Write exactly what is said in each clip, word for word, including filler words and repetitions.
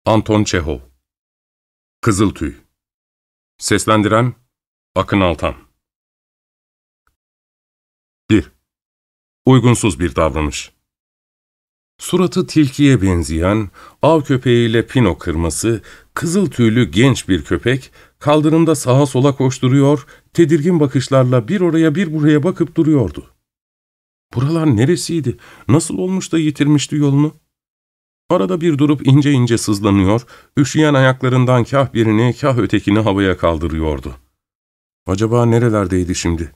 Anton Çehov. Kızıltüy. Seslendiren Akın Altan. bir. Uygunsuz bir davranış. Suratı tilkiye benzeyen, av köpeğiyle pino kırması, kızıl tüylü genç bir köpek, kaldırımda sağa sola koşturuyor, tedirgin bakışlarla bir oraya bir buraya bakıp duruyordu. Buralar neresiydi? Nasıl olmuş da yitirmişti yolunu? Arada bir durup ince ince sızlanıyor, üşüyen ayaklarından kah birini kah ötekini havaya kaldırıyordu. Acaba nerelerdeydi şimdi?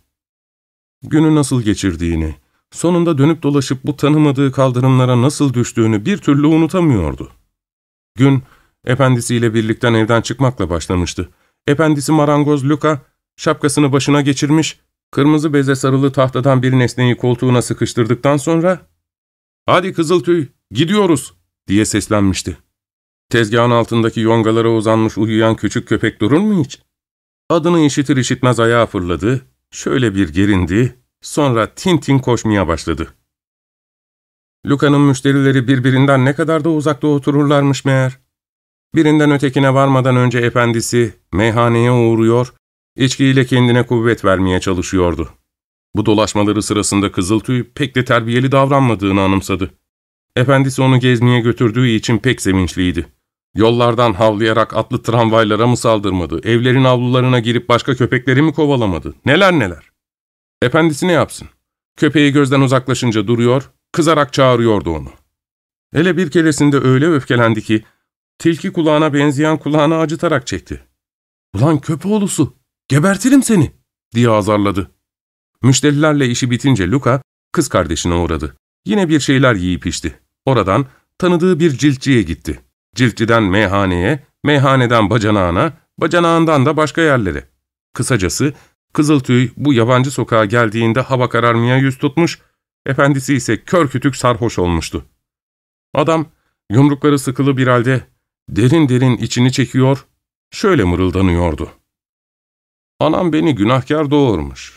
Günü nasıl geçirdiğini, sonunda dönüp dolaşıp bu tanımadığı kaldırımlara nasıl düştüğünü bir türlü unutamıyordu. Gün, efendisiyle birlikten evden çıkmakla başlamıştı. Efendisi marangoz Luka, şapkasını başına geçirmiş, kırmızı beze sarılı tahtadan bir nesneyi koltuğuna sıkıştırdıktan sonra, ''Hadi Kızıltüy, gidiyoruz!'' diye seslenmişti. Tezgahın altındaki yongalara uzanmış uyuyan küçük köpek durur mu hiç? Adını işitir işitmez ayağa fırladı, şöyle bir gerindi, sonra tin tin koşmaya başladı. Luka'nın müşterileri birbirinden ne kadar da uzakta otururlarmış meğer. Birinden ötekine varmadan önce efendisi meyhaneye uğruyor, içkiyle kendine kuvvet vermeye çalışıyordu. Bu dolaşmaları sırasında Kızıltüy pek de terbiyeli davranmadığını anımsadı. Efendisi onu gezmeye götürdüğü için pek sevinçliydi. Yollardan havlayarak atlı tramvaylara mı saldırmadı, evlerin avlularına girip başka köpekleri mi kovalamadı, neler neler. Efendisi ne yapsın? Köpeği gözden uzaklaşınca duruyor, kızarak çağırıyordu onu. Hele bir keresinde öyle öfkelendi ki, tilki kulağına benzeyen kulağını acıtarak çekti. ''Ulan köpoğlusu, gebertirim seni!'' diye azarladı. Müşterilerle işi bitince Luka, kız kardeşine uğradı. Yine bir şeyler yiyip içti. Oradan tanıdığı bir ciltçiye gitti. Ciltçiden meyhaneye, meyhaneden bacanağına, bacanağından da başka yerlere. Kısacası Kızıltüy bu yabancı sokağa geldiğinde hava kararmaya yüz tutmuş, efendisi ise kör kütük sarhoş olmuştu. Adam yumrukları sıkılı bir halde derin derin içini çekiyor, şöyle mırıldanıyordu. ''Anam beni günahkar doğurmuş.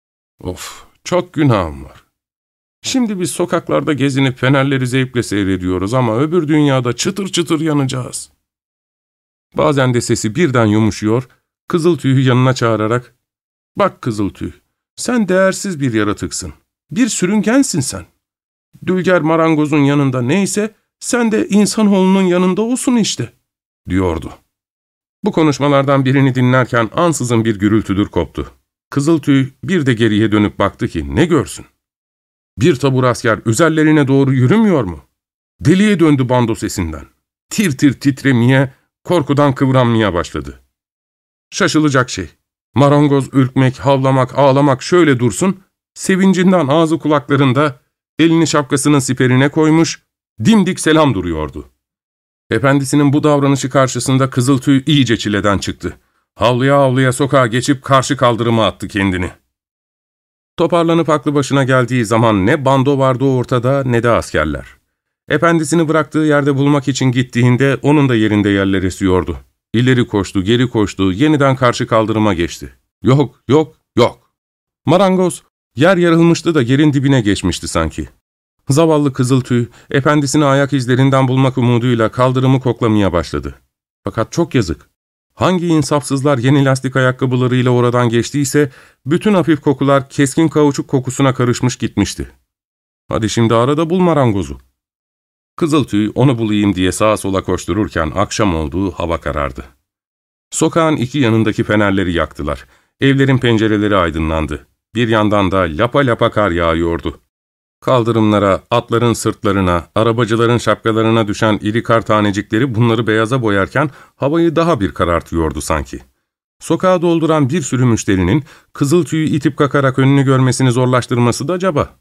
Of, çok günahım var. Şimdi biz sokaklarda gezinip fenerleri zevkle seyrediyoruz ama öbür dünyada çıtır çıtır yanacağız.'' Bazen de sesi birden yumuşuyor, Kızıltüy'ü yanına çağırarak, ''Bak Kızıltüy, sen değersiz bir yaratıksın. Bir sürüngensin sen. Dülger marangozun yanında neyse, sen de insanoğlunun yanında olsun işte.'' diyordu. Bu konuşmalardan birini dinlerken ansızın bir gürültüdür koptu. Kızıltüy bir de geriye dönüp baktı ki ne görsün? Bir tabur asker üzerlerine doğru yürümüyor mu? Deliye döndü bando sesinden. Tir tir titremeye, korkudan kıvranmaya başladı. Şaşılacak şey. Marangoz ürkmek, havlamak, ağlamak şöyle dursun, sevincinden ağzı kulaklarında, elini şapkasının siperine koymuş, dimdik selam duruyordu. Efendisinin bu davranışı karşısında Kızıltüy iyice çileden çıktı. Havlaya havlaya sokağa geçip karşı kaldırıma attı kendini. Toparlanıp aklı başına geldiği zaman ne bando vardı ortada ne de askerler. Efendisini bıraktığı yerde bulmak için gittiğinde onun da yerinde yerler esiyordu. İleri koştu, geri koştu, yeniden karşı kaldırıma geçti. Yok, yok, yok. Marangoz, yer yarılmıştı da yerin dibine geçmişti sanki. Zavallı Kızıltüy, efendisini ayak izlerinden bulmak umuduyla kaldırımı koklamaya başladı. Fakat çok yazık. Hangi insafsızlar yeni lastik ayakkabılarıyla oradan geçtiyse, bütün hafif kokular keskin kauçuk kokusuna karışmış gitmişti. Hadi şimdi arada bul marangozu. Kızıltüy onu bulayım diye sağa sola koştururken akşam olduğu hava karardı. Sokağın iki yanındaki fenerleri yaktılar. Evlerin pencereleri aydınlandı. Bir yandan da lapa lapa kar yağıyordu. Kaldırımlara, atların sırtlarına, arabacıların şapkalarına düşen iri kar tanecikleri bunları beyaza boyarken havayı daha bir karartıyordu sanki. Sokağı dolduran bir sürü müşterinin Kızıltüy'ü itip kakarak önünü görmesini zorlaştırması da acaba.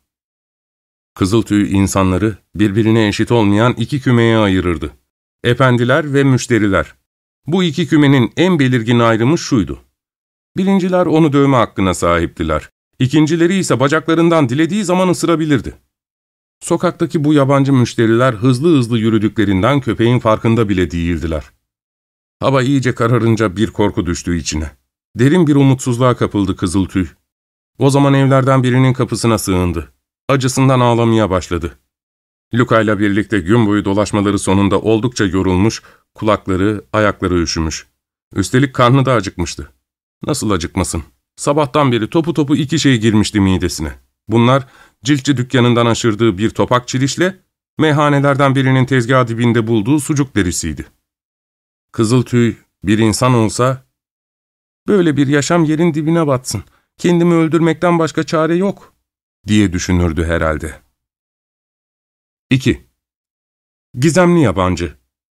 Kızıltüy insanları birbirine eşit olmayan iki kümeye ayırırdı. Efendiler ve müşteriler. Bu iki kümenin en belirgin ayrımı şuydu. Birinciler onu dövme hakkına sahiptiler. İkincileri ise bacaklarından dilediği zaman ısırabilirdi. Sokaktaki bu yabancı müşteriler hızlı hızlı yürüdüklerinden köpeğin farkında bile değildiler. Hava iyice kararınca bir korku düştü içine. Derin bir umutsuzluğa kapıldı Kızıltüy. O zaman evlerden birinin kapısına sığındı. Acısından ağlamaya başladı. Luka ile birlikte gün boyu dolaşmaları sonunda oldukça yorulmuş, kulakları, ayakları üşümüş. Üstelik karnı da acıkmıştı. Nasıl acıkmasın? Sabahtan beri topu topu iki şey girmişti midesine. Bunlar ciltçi dükkanından aşırdığı bir topak çilişle meyhanelerden birinin tezgah dibinde bulduğu sucuk derisiydi. Kızıltüy bir insan olsa, böyle bir yaşam yerin dibine batsın, kendimi öldürmekten başka çare yok diye düşünürdü herhalde. İki. Gizemli yabancı.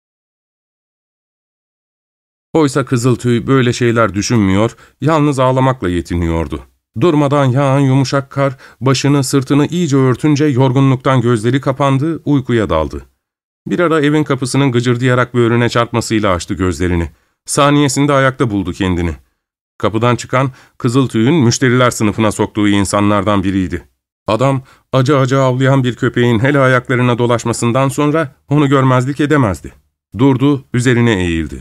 Oysa Kızıltüy böyle şeyler düşünmüyor, yalnız ağlamakla yetiniyordu. Durmadan yağan yumuşak kar, başını sırtını iyice örtünce yorgunluktan gözleri kapandı, uykuya daldı. Bir ara evin kapısının gıcırdayarak böğrüne çarpmasıyla açtı gözlerini. Saniyesinde ayakta buldu kendini. Kapıdan çıkan Kızıltüy'ün müşteriler sınıfına soktuğu insanlardan biriydi. Adam, acı acı avlayan bir köpeğin hele ayaklarına dolaşmasından sonra onu görmezlik edemezdi. Durdu, üzerine eğildi.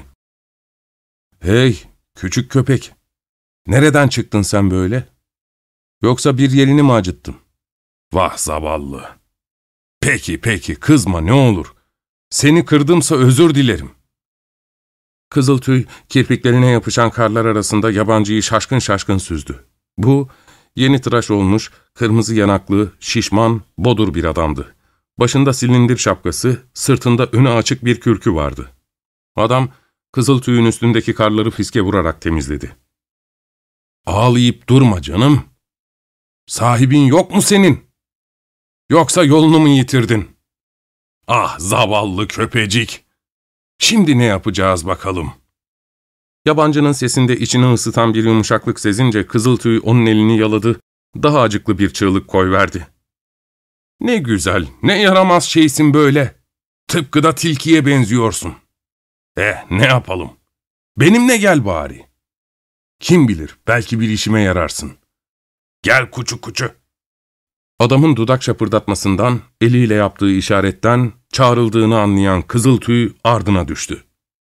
''Hey, küçük köpek, nereden çıktın sen böyle? Yoksa bir yerini mi acıttın?'' ''Vah zavallı. Peki, peki, kızma ne olur. Seni kırdımsa özür dilerim.'' Kızıltüy, kirpiklerine yapışan karlar arasında yabancıyı şaşkın şaşkın süzdü. Bu, yeni tıraş olmuş, kırmızı yanaklı, şişman, bodur bir adamdı. Başında silindir şapkası, sırtında önü açık bir kürkü vardı. Adam, Kızıltüy'ün üstündeki karları fiske vurarak temizledi. ''Ağlayıp durma canım. Sahibin yok mu senin? Yoksa yolunu mu yitirdin? Ah zavallı köpecik. Şimdi ne yapacağız bakalım?'' Yabancının sesinde içini ısıtan bir yumuşaklık sezince Kızıltüy onun elini yaladı, daha acıklı bir çığlık koyverdi. ''Ne güzel, ne yaramaz şeysin böyle. Tıpkı da tilkiye benziyorsun. Eh, ne yapalım? Benimle gel bari. Kim bilir, belki bir işime yararsın. Gel kuçu kuçu.'' Adamın dudak şapırdatmasından, eliyle yaptığı işaretten çağrıldığını anlayan Kızıltüy ardına düştü.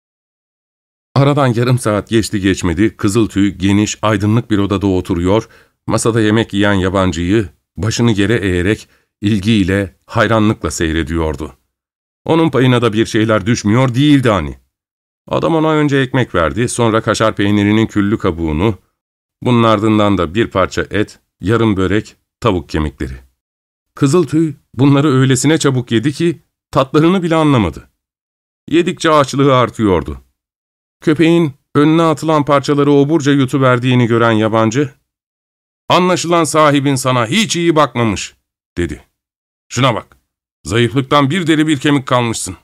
Aradan yarım saat geçti geçmedi, Kızıltüy geniş, aydınlık bir odada oturuyor, masada yemek yiyen yabancıyı başını yere eğerek ilgiyle, hayranlıkla seyrediyordu. Onun payına da bir şeyler düşmüyor değildi hani. Adam ona önce ekmek verdi, sonra kaşar peynirinin küllü kabuğunu, bunun ardından da bir parça et, yarım börek, tavuk kemikleri. Kızıltüy bunları öylesine çabuk yedi ki tatlarını bile anlamadı. Yedikçe açlığı artıyordu. Köpeğin önüne atılan parçaları oburca yutuverdiğini gören yabancı, ''Anlaşılan sahibin sana hiç iyi bakmamış.'' dedi. ''Şuna bak, zayıflıktan bir deri bir kemik kalmışsın.''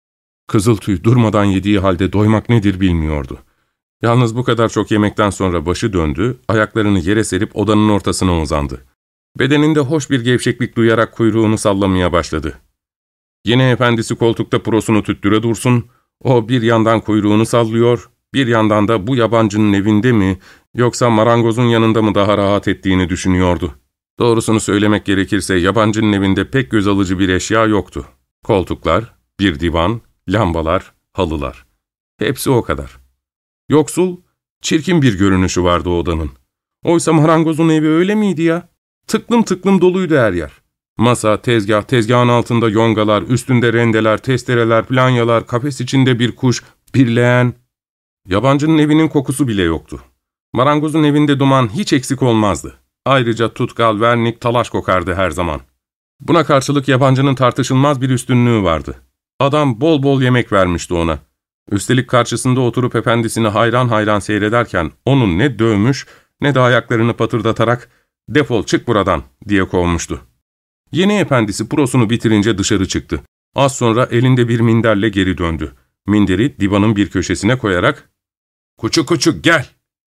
Kızıltüy durmadan yediği halde doymak nedir bilmiyordu. Yalnız bu kadar çok yemekten sonra başı döndü, ayaklarını yere serip odanın ortasına uzandı. Bedeninde hoş bir gevşeklik duyarak kuyruğunu sallamaya başladı. Yeni efendisi koltukta prosunu tüttüre dursun, o bir yandan kuyruğunu sallıyor, bir yandan da bu yabancının evinde mi, yoksa marangozun yanında mı daha rahat ettiğini düşünüyordu. Doğrusunu söylemek gerekirse yabancının evinde pek göz alıcı bir eşya yoktu. Koltuklar, bir divan, lambalar, halılar. Hepsi o kadar. Yoksul, çirkin bir görünüşü vardı odanın. Oysa marangozun evi öyle miydi ya? Tıklım tıklım doluydu her yer. Masa, tezgah, tezgahın altında yongalar, üstünde rendeler, testereler, planyalar, kafes içinde bir kuş, bir leğen. Yabancının evinin kokusu bile yoktu. Marangozun evinde duman hiç eksik olmazdı. Ayrıca tutkal, vernik, talaş kokardı her zaman. Buna karşılık yabancının tartışılmaz bir üstünlüğü vardı. Adam bol bol yemek vermişti ona. Üstelik karşısında oturup efendisini hayran hayran seyrederken onu ne dövmüş ne de ayaklarını patırdatarak ''Defol çık buradan'' diye kovmuştu. Yeni efendisi prosunu bitirince dışarı çıktı. Az sonra elinde bir minderle geri döndü. Minderi divanın bir köşesine koyarak ''Kuçu kuçu gel,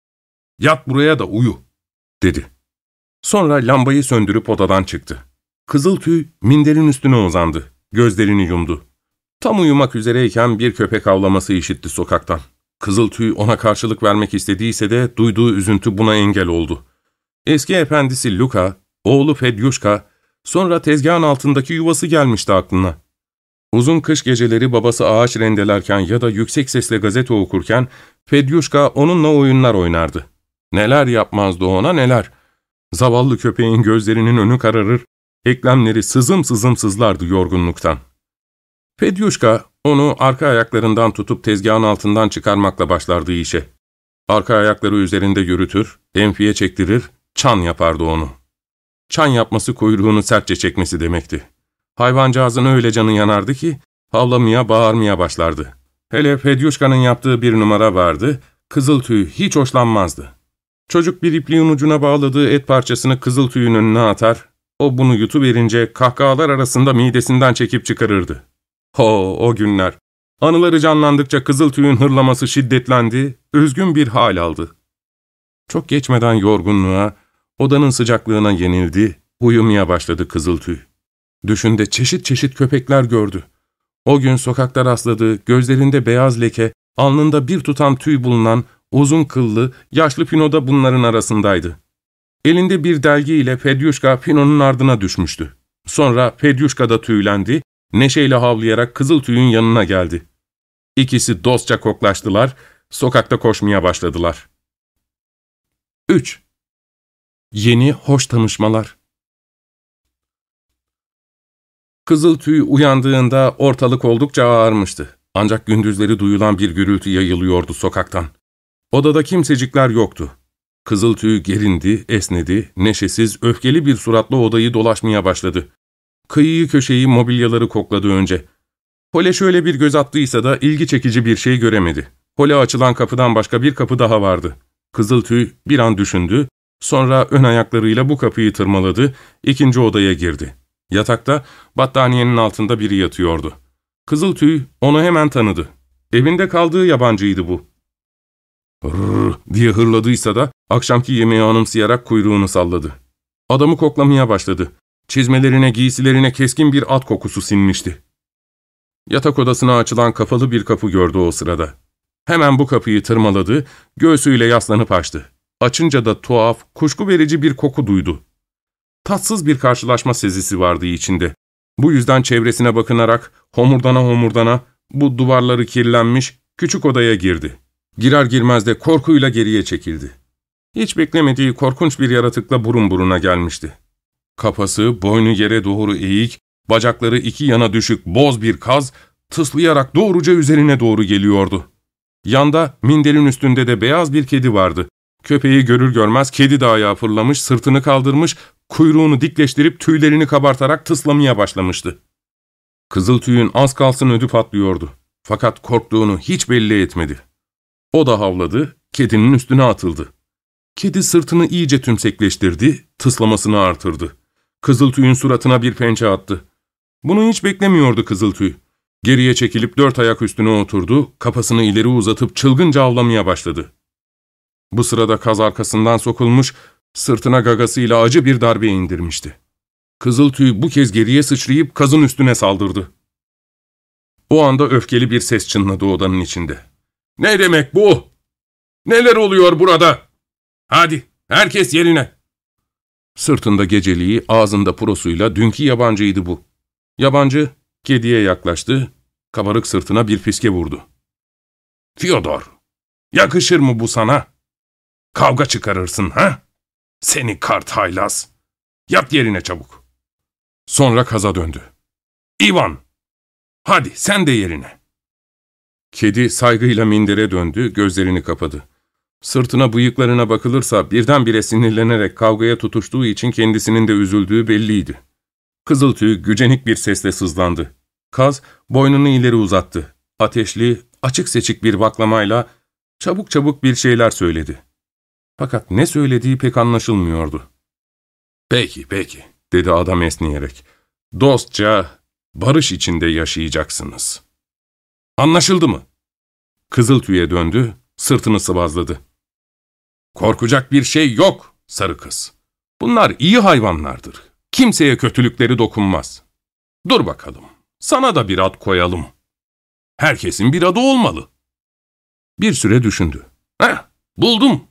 yat buraya da uyu'' dedi. Sonra lambayı söndürüp odadan çıktı. Kızıltüy minderin üstüne uzandı, gözlerini yumdu. Tam uyumak üzereyken bir köpek havlaması işitti sokaktan. Kızıltüy ona karşılık vermek istediyse de duyduğu üzüntü buna engel oldu. Eski efendisi Luka, oğlu Fedyuşka, sonra tezgahın altındaki yuvası gelmişti aklına. Uzun kış geceleri babası ağaç rendelerken ya da yüksek sesle gazete okurken Fedyuşka onunla oyunlar oynardı. Neler yapmazdı ona neler. Zavallı köpeğin gözlerinin önü kararır, eklemleri sızım sızım sızlardı yorgunluktan. Fedyuşka Onu arka ayaklarından tutup tezgahın altından çıkarmakla başlardı işe. Arka ayakları üzerinde yürütür, enfiye çektirir, çan yapardı onu. Çan yapması kuyruğunu sertçe çekmesi demekti. Hayvancağızın öyle canı yanardı ki havlamaya, bağırmaya başlardı. Hele Fedyuşka'nın yaptığı bir numara vardı, Kızıltüy hiç hoşlanmazdı. Çocuk bir ipliğin ucuna bağladığı et parçasını Kızıltüy'ün önüne atar, o bunu yutuverince kahkahalar arasında midesinden çekip çıkarırdı. Ho, o günler! Anıları canlandıkça Kızıltüy'ün hırlaması şiddetlendi, üzgün bir hal aldı. Çok geçmeden yorgunluğa, odanın sıcaklığına yenildi, uyumaya başladı Kızıltüy. Düşünde çeşit çeşit köpekler gördü. O gün sokakta rastladığı, gözlerinde beyaz leke, alnında bir tutam tüy bulunan, uzun kıllı, yaşlı Pino da bunların arasındaydı. Elinde bir delgiyle Fedyuşka Pino'nun ardına düşmüştü. Sonra Fedyuşka da tüylendi, neşeyle havlayarak Kızıltüy'ün yanına geldi. İkisi dostça koklaştılar, sokakta koşmaya başladılar. üç. Yeni hoş tanışmalar. Kızıltüy uyandığında ortalık oldukça ağarmıştı. Ancak gündüzleri duyulan bir gürültü yayılıyordu sokaktan. Odada kimsecikler yoktu. Kızıltüy gerindi, esnedi, neşesiz, öfkeli bir suratla odayı dolaşmaya başladı. Kıyıyı köşeyi, mobilyaları kokladı önce. Hole şöyle bir göz attıysa da ilgi çekici bir şey göremedi. Hole açılan kapıdan başka bir kapı daha vardı. Kızıltüy bir an düşündü, sonra ön ayaklarıyla bu kapıyı tırmaladı, ikinci odaya girdi. Yatakta, battaniyenin altında biri yatıyordu. Kızıltüy onu hemen tanıdı. Evinde kaldığı yabancıydı bu. "Rrrr" diye hırladıysa da akşamki yemeği anımsayarak kuyruğunu salladı. Adamı koklamaya başladı. Çizmelerine, giysilerine keskin bir at kokusu sinmişti. Yatak odasına açılan kapalı bir kapı gördü o sırada. Hemen bu kapıyı tırmaladı, göğsüyle yaslanıp açtı. Açınca da tuhaf, kuşku verici bir koku duydu. Tatsız bir karşılaşma sezisi vardı içinde. Bu yüzden çevresine bakınarak homurdana homurdana bu duvarları kirlenmiş küçük odaya girdi. Girer girmez de korkuyla geriye çekildi. Hiç beklemediği korkunç bir yaratıkla burun buruna gelmişti. Kafası, boynu yere doğru eğik, bacakları iki yana düşük boz bir kaz, tıslayarak doğruca üzerine doğru geliyordu. Yanda, minderin üstünde de beyaz bir kedi vardı. Köpeği görür görmez kedi de ayağa fırlamış, sırtını kaldırmış, kuyruğunu dikleştirip tüylerini kabartarak tıslamaya başlamıştı. Kızıltüy'ün az kalsın ödü patlıyordu. Fakat korktuğunu hiç belli etmedi. O da havladı, kedinin üstüne atıldı. Kedi sırtını iyice tümsekleştirdi, tıslamasını artırdı. Kızıltüy'ün suratına bir pençe attı. Bunu hiç beklemiyordu Kızıltüy. Geriye çekilip dört ayak üstüne oturdu, kafasını ileri uzatıp çılgınca avlamaya başladı. Bu sırada kaz arkasından sokulmuş, sırtına gagasıyla acı bir darbe indirmişti. Kızıltüy bu kez geriye sıçrayıp kazın üstüne saldırdı. O anda öfkeli bir ses çınladı odanın içinde. "Ne demek bu? Neler oluyor burada? Hadi, herkes yerine!" Sırtında geceliği, ağzında purosuyla dünkü yabancıydı bu. Yabancı, kediye yaklaştı, kabarık sırtına bir fiske vurdu. "Fyodor, yakışır mı bu sana? Kavga çıkarırsın, ha? Seni kart haylaz! Yat yerine çabuk!" Sonra kaza döndü. "İvan, hadi sen de yerine!" Kedi saygıyla mindere döndü, gözlerini kapadı. Sırtına, bıyıklarına bakılırsa birdenbire sinirlenerek kavgaya tutuştuğu için kendisinin de üzüldüğü belliydi. Kızıltüy gücenik bir sesle sızlandı. Kaz boynunu ileri uzattı. Ateşli, açık seçik bir baklamayla çabuk çabuk bir şeyler söyledi. Fakat ne söylediği pek anlaşılmıyordu. "Peki, peki," dedi adam esneyerek. "Dostça, barış içinde yaşayacaksınız. Anlaşıldı mı?" Kızıltüy'e döndü, sırtını sıvazladı. "Korkacak bir şey yok, sarı kız. Bunlar iyi hayvanlardır. Kimseye kötülükleri dokunmaz. Dur bakalım, sana da bir ad koyalım. Herkesin bir adı olmalı." Bir süre düşündü. "Heh, buldum.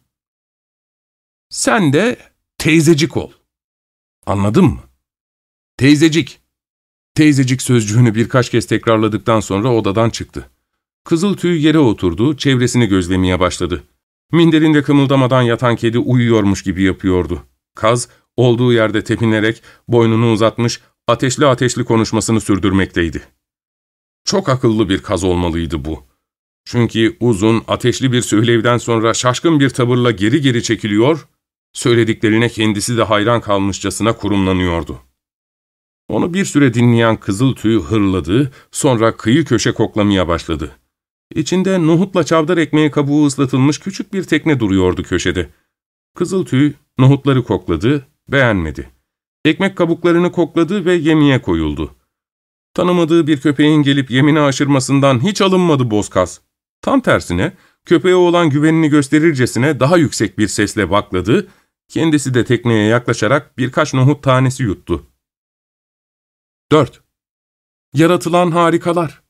Sen de teyzecik ol. Anladın mı? Teyzecik." Teyzecik sözcüğünü birkaç kez tekrarladıktan sonra odadan çıktı. Kızıltüy yere oturdu, çevresini gözlemeye başladı. Minderinde kımıldamadan yatan kedi uyuyormuş gibi yapıyordu. Kaz, olduğu yerde tepinerek, boynunu uzatmış, ateşli ateşli konuşmasını sürdürmekteydi. Çok akıllı bir kaz olmalıydı bu. Çünkü uzun, ateşli bir söylevden sonra şaşkın bir tavırla geri geri çekiliyor, söylediklerine kendisi de hayran kalmışçasına kurumlanıyordu. Onu bir süre dinleyen Kızıltüy hırladı, sonra kıyı köşe koklamaya başladı. İçinde nohutla çavdar ekmeği kabuğu ıslatılmış küçük bir tekne duruyordu köşede. Kızıltüy nohutları kokladı, beğenmedi. Ekmek kabuklarını kokladı ve yemeğe koyuldu. Tanımadığı bir köpeğin gelip yemini aşırmasından hiç alınmadı bozkaz. Tam tersine, köpeğe olan güvenini gösterircesine daha yüksek bir sesle bakladı, kendisi de tekneye yaklaşarak birkaç nohut tanesi yuttu. dört. Yaratılan harikalar.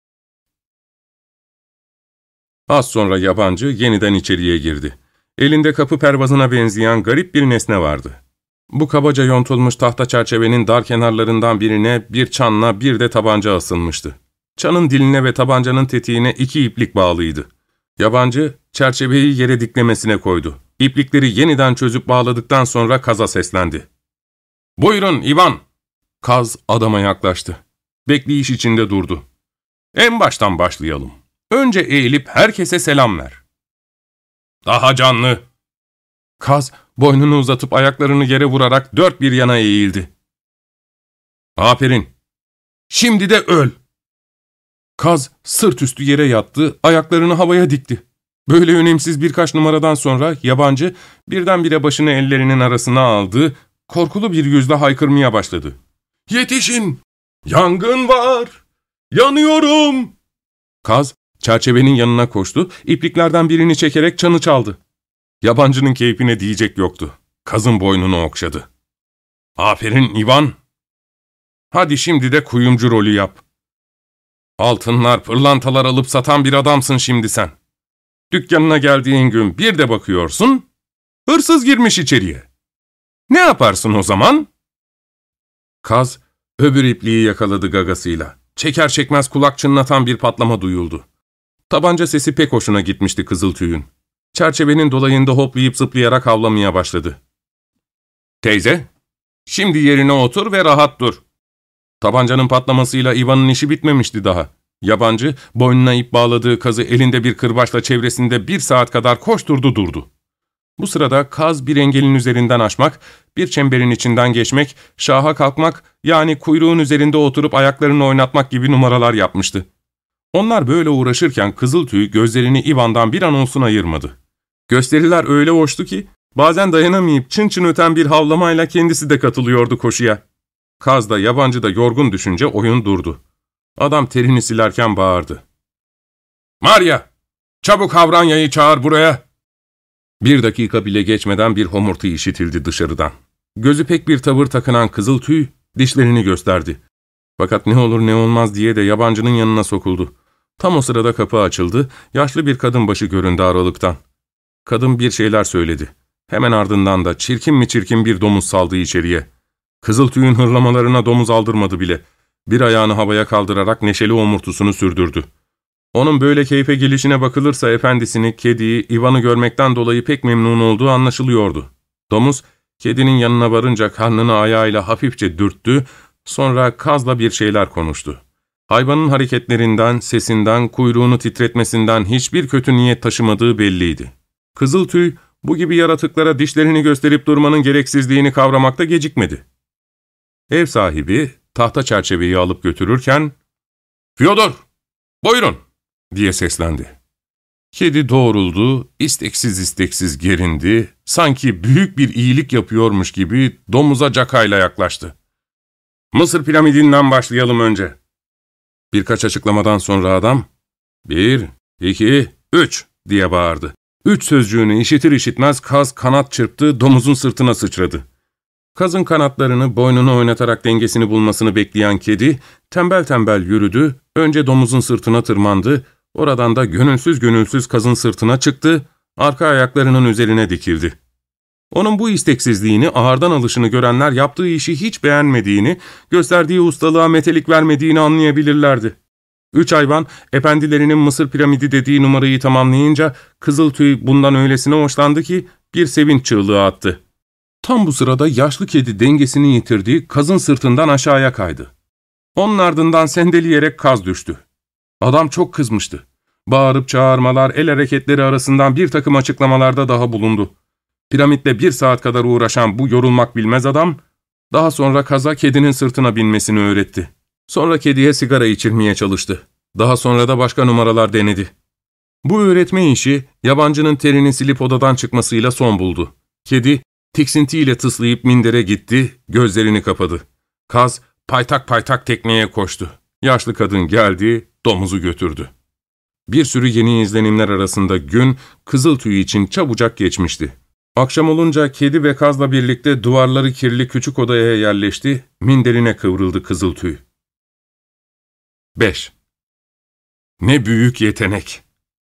Az sonra yabancı yeniden içeriye girdi. Elinde kapı pervazına benzeyen garip bir nesne vardı. Bu kabaca yontulmuş tahta çerçevenin dar kenarlarından birine bir çanla bir de tabanca asılmıştı. Çanın diline ve tabancanın tetiğine iki iplik bağlıydı. Yabancı, çerçeveyi yere diklemesine koydu. İplikleri yeniden çözüp bağladıktan sonra kaza seslendi. ''Buyurun İvan!'' Kaz adama yaklaştı. Bekleyiş içinde durdu. ''En baştan başlayalım. Önce eğilip herkese selam ver.'' ''Daha canlı!'' Kaz, boynunu uzatıp ayaklarını yere vurarak dört bir yana eğildi. ''Aferin! Şimdi de öl!'' Kaz, sırt üstü yere yattı, ayaklarını havaya dikti. Böyle önemsiz birkaç numaradan sonra yabancı birdenbire başını ellerinin arasına aldı, korkulu bir yüzle haykırmaya başladı. ''Yetişin! Yangın var! Yanıyorum!'' Kaz, çerçevenin yanına koştu, ipliklerden birini çekerek çanı çaldı. Yabancının keyfine diyecek yoktu. Kazın boynunu okşadı. ''Aferin İvan! Hadi şimdi de kuyumcu rolü yap. Altınlar, pırlantalar alıp satan bir adamsın şimdi sen. Dükkanına geldiğin gün bir de bakıyorsun, hırsız girmiş içeriye. Ne yaparsın o zaman?'' Kaz, öbür ipliği yakaladı gagasıyla. Çeker çekmez kulak çınlatan bir patlama duyuldu. Tabanca sesi pek hoşuna gitmişti Kızıltüy'ün. Çerçevenin dolayında hoplayıp zıplayarak havlamaya başladı. ''Teyze, şimdi yerine otur ve rahat dur.'' Tabancanın patlamasıyla İvan'ın işi bitmemişti daha. Yabancı, boynuna ip bağladığı kazı elinde bir kırbaçla çevresinde bir saat kadar koşturdu durdu. Bu sırada kaz bir engelin üzerinden aşmak, bir çemberin içinden geçmek, şaha kalkmak, yani kuyruğun üzerinde oturup ayaklarını oynatmak gibi numaralar yapmıştı. Onlar böyle uğraşırken Kızıltüy gözlerini İvan'dan bir an olsun ayırmadı. Gösteriler öyle hoştu ki, bazen dayanamayıp çın çın öten bir havlamayla kendisi de katılıyordu koşuya. Kaz da yabancı da yorgun düşünce oyun durdu. Adam terini silerken bağırdı. ''Maria, çabuk Havranya'yı çağır buraya.'' Bir dakika bile geçmeden bir homurtu işitildi dışarıdan. Gözü pek bir tavır takınan Kızıltüy dişlerini gösterdi. Fakat ne olur ne olmaz diye de yabancının yanına sokuldu. Tam o sırada kapı açıldı, yaşlı bir kadın başı göründü aralıktan. Kadın bir şeyler söyledi. Hemen ardından da çirkin mi çirkin bir domuz saldı içeriye. Kızıltüy'ün hırlamalarına domuz aldırmadı bile. Bir ayağını havaya kaldırarak neşeli omurtusunu sürdürdü. Onun böyle keyfe gelişine bakılırsa efendisini, kediyi, İvan'ı görmekten dolayı pek memnun olduğu anlaşılıyordu. Domuz, kedinin yanına varınca karnını ayağıyla hafifçe dürttü, sonra kazla bir şeyler konuştu. Hayvanın hareketlerinden, sesinden, kuyruğunu titretmesinden hiçbir kötü niyet taşımadığı belliydi. Kızıltüy, bu gibi yaratıklara dişlerini gösterip durmanın gereksizliğini kavramakta gecikmedi. Ev sahibi, tahta çerçeveyi alıp götürürken, ''Fyodor, buyurun!'' diye seslendi. Kedi doğruldu, isteksiz isteksiz gerindi, sanki büyük bir iyilik yapıyormuş gibi domuza cakayla yaklaştı. ''Mısır piramidinden başlayalım önce.'' Birkaç açıklamadan sonra adam, ''Bir, iki, üç!'' diye bağırdı. Üç sözcüğünü işitir işitmez kaz kanat çırptı, domuzun sırtına sıçradı. Kazın kanatlarını, boynunu oynatarak dengesini bulmasını bekleyen kedi, tembel tembel yürüdü, önce domuzun sırtına tırmandı, oradan da gönülsüz gönülsüz kazın sırtına çıktı, arka ayaklarının üzerine dikildi. Onun bu isteksizliğini, ağırdan alışını görenler yaptığı işi hiç beğenmediğini, gösterdiği ustalığa metelik vermediğini anlayabilirlerdi. Üç hayvan, efendilerinin Mısır piramidi dediği numarayı tamamlayınca, Kızıltüy bundan öylesine hoşlandı ki bir sevinç çığlığı attı. Tam bu sırada yaşlı kedi dengesini yitirdi, kazın sırtından aşağıya kaydı. Onun ardından sendeleyerek Kaz düştü. Adam çok kızmıştı. Bağırıp çağırmalar, el hareketleri arasından bir takım açıklamalarda daha bulundu. Piramitle bir saat kadar uğraşan bu yorulmak bilmez adam, daha sonra Kaz'a kedinin sırtına binmesini öğretti. Sonra kediye sigara içirmeye çalıştı. Daha sonra da başka numaralar denedi. Bu öğretme işi, yabancının terini silip odadan çıkmasıyla son buldu. Kedi, tiksintiyle tıslayıp mindere gitti, gözlerini kapadı. Kaz, paytak paytak tekneye koştu. Yaşlı kadın geldi, domuzu götürdü. Bir sürü yeni izlenimler arasında gün, Kızıltüy için çabucak geçmişti. Akşam olunca kedi ve Kaz'la birlikte duvarları kirli küçük odaya yerleşti, minderine kıvrıldı Kızıltüy. beş. Ne büyük yetenek!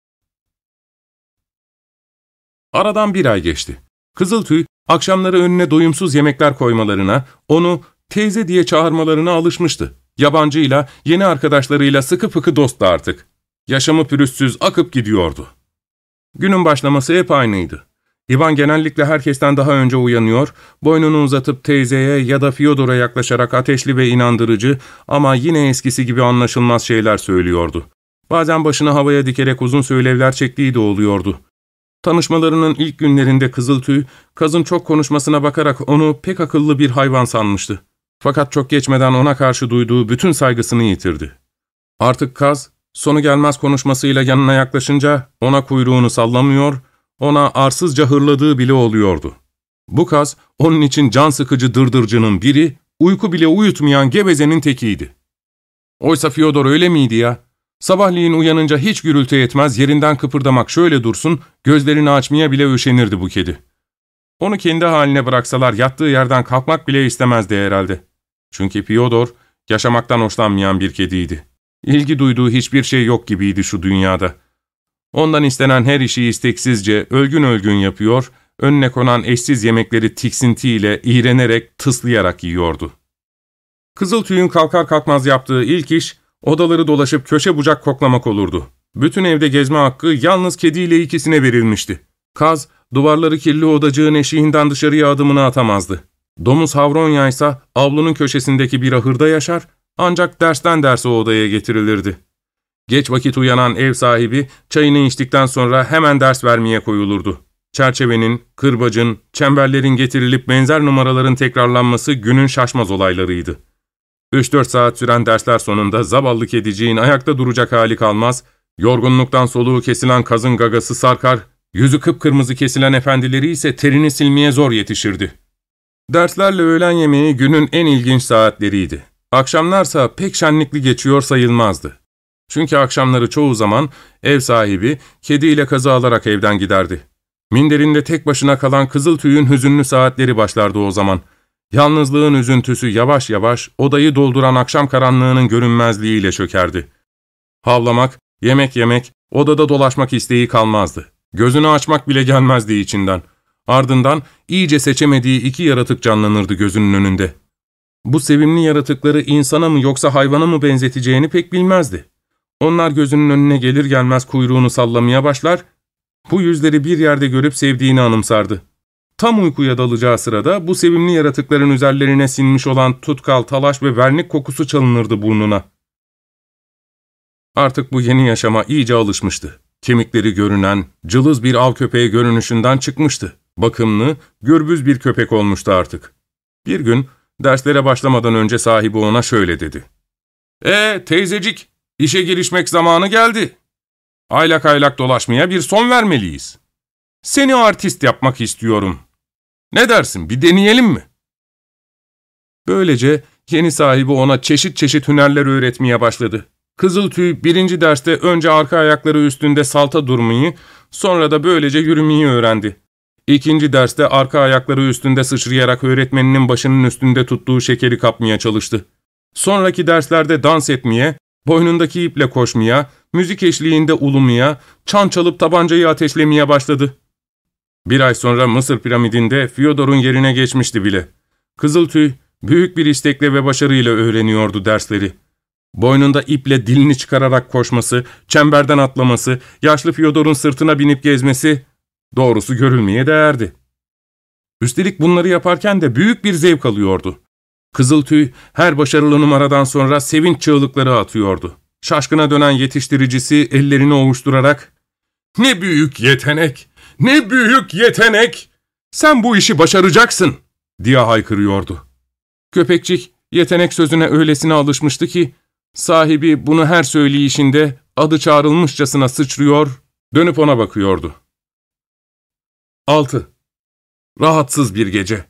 Aradan bir ay geçti. Kızıltüy, akşamları önüne doyumsuz yemekler koymalarına, onu teyze diye çağırmalarına alışmıştı. Yabancıyla, yeni arkadaşlarıyla sıkı fıkı dosttu artık. Yaşamı pürüzsüz akıp gidiyordu. Günün başlaması hep aynıydı. İvan genellikle herkesten daha önce uyanıyor, boynunu uzatıp teyzeye ya da Fyodor'a yaklaşarak ateşli ve inandırıcı ama yine eskisi gibi anlaşılmaz şeyler söylüyordu. Bazen başını havaya dikerek uzun söylevler çektiği de oluyordu. Tanışmalarının ilk günlerinde Kızıltüy, Kaz'ın çok konuşmasına bakarak onu pek akıllı bir hayvan sanmıştı. Fakat çok geçmeden ona karşı duyduğu bütün saygısını yitirdi. Artık Kaz, sonu gelmez konuşmasıyla yanına yaklaşınca ona kuyruğunu sallamıyor, ona arsızca hırladığı bile oluyordu. Bu Kaz, onun için can sıkıcı dırdırcının biri, uyku bile uyutmayan gevezenin tekiydi. Oysa Fyodor öyle miydi ya? Sabahleyin uyanınca hiç gürültü etmez, yerinden kıpırdamak şöyle dursun, gözlerini açmaya bile üşenirdi bu kedi. Onu kendi haline bıraksalar yattığı yerden kalkmak bile istemezdi herhalde. Çünkü Fyodor, yaşamaktan hoşlanmayan bir kediydi. İlgi duyduğu hiçbir şey yok gibiydi şu dünyada. Ondan istenen her işi isteksizce, ölgün ölgün yapıyor, önüne konan eşsiz yemekleri tiksintiyle, iğrenerek, tıslayarak yiyordu. Kızıltüy'ün kalkar kalkmaz yaptığı ilk iş, odaları dolaşıp köşe bucak koklamak olurdu. Bütün evde gezme hakkı yalnız kediyle ikisine verilmişti. Kaz, duvarları kirli odacığın eşiğinden dışarıya adımını atamazdı. Domuz Havronya ise avlunun köşesindeki bir ahırda yaşar, ancak dersten derse o odaya getirilirdi. Geç vakit uyanan ev sahibi, çayını içtikten sonra hemen ders vermeye koyulurdu. Çerçevenin, kırbacın, çemberlerin getirilip benzer numaraların tekrarlanması günün şaşmaz olaylarıydı. Üç dört saat süren dersler sonunda zavallı kediciğin ayakta duracak hali kalmaz, yorgunluktan soluğu kesilen Kaz'ın gagası sarkar, yüzü kıpkırmızı kesilen efendileri ise terini silmeye zor yetişirdi. Derslerle öğlen yemeği günün en ilginç saatleriydi. Akşamlarsa pek şenlikli geçiyor sayılmazdı. Çünkü akşamları çoğu zaman ev sahibi kediyle Kaz'ı alarak evden giderdi. Minderinde tek başına kalan Kızıltüy'ün hüzünlü saatleri başlardı o zaman. Yalnızlığın üzüntüsü yavaş yavaş odayı dolduran akşam karanlığının görünmezliğiyle çökerdi. Havlamak, yemek yemek, odada dolaşmak isteği kalmazdı. Gözünü açmak bile gelmezdi içinden. Ardından iyice seçemediği iki yaratık canlanırdı gözünün önünde. Bu sevimli yaratıkları insana mı yoksa hayvana mı benzeteceğini pek bilmezdi. Onlar gözünün önüne gelir gelmez kuyruğunu sallamaya başlar, bu yüzleri bir yerde görüp sevdiğini anımsardı. Tam uykuya dalacağı sırada bu sevimli yaratıkların üzerlerine sinmiş olan tutkal, talaş ve vernik kokusu çalınırdı burnuna. Artık bu yeni yaşama iyice alışmıştı. Kemikleri görünen, cılız bir av köpeği görünüşünden çıkmıştı. Bakımlı, gürbüz bir köpek olmuştu artık. Bir gün, derslere başlamadan önce sahibi ona şöyle dedi. ''Ee teyzecik, işe girişmek zamanı geldi. Aylak aylak dolaşmaya bir son vermeliyiz. Seni artist yapmak istiyorum. Ne dersin, bir deneyelim mi?'' Böylece yeni sahibi ona çeşit çeşit hünerler öğretmeye başladı. Kızıltüy birinci derste önce arka ayakları üstünde salta durmayı, sonra da böylece yürümeyi öğrendi. İkinci derste arka ayakları üstünde sıçrayarak öğretmeninin başının üstünde tuttuğu şekeri kapmaya çalıştı. Sonraki derslerde dans etmeye, boynundaki iple koşmaya, müzik eşliğinde ulumaya, çan çalıp tabancayı ateşlemeye başladı. Bir ay sonra Mısır piramidinde Fyodor'un yerine geçmişti bile. Kızıltüy, büyük bir istekle ve başarıyla öğreniyordu dersleri. Boynunda iple dilini çıkararak koşması, çemberden atlaması, yaşlı Fyodor'un sırtına binip gezmesi, doğrusu görülmeye değerdi. Üstelik bunları yaparken de büyük bir zevk alıyordu. Kızıltüy her başarılı numaradan sonra sevinç çığlıkları atıyordu. Şaşkına dönen yetiştiricisi ellerini ovuşturarak ''Ne büyük yetenek! Ne büyük yetenek! Sen bu işi başaracaksın!'' diye haykırıyordu. Köpekçik yetenek sözüne öylesine alışmıştı ki sahibi bunu her söyleyişinde adı çağrılmışçasına sıçrıyor, dönüp ona bakıyordu. altı. Rahatsız bir gece.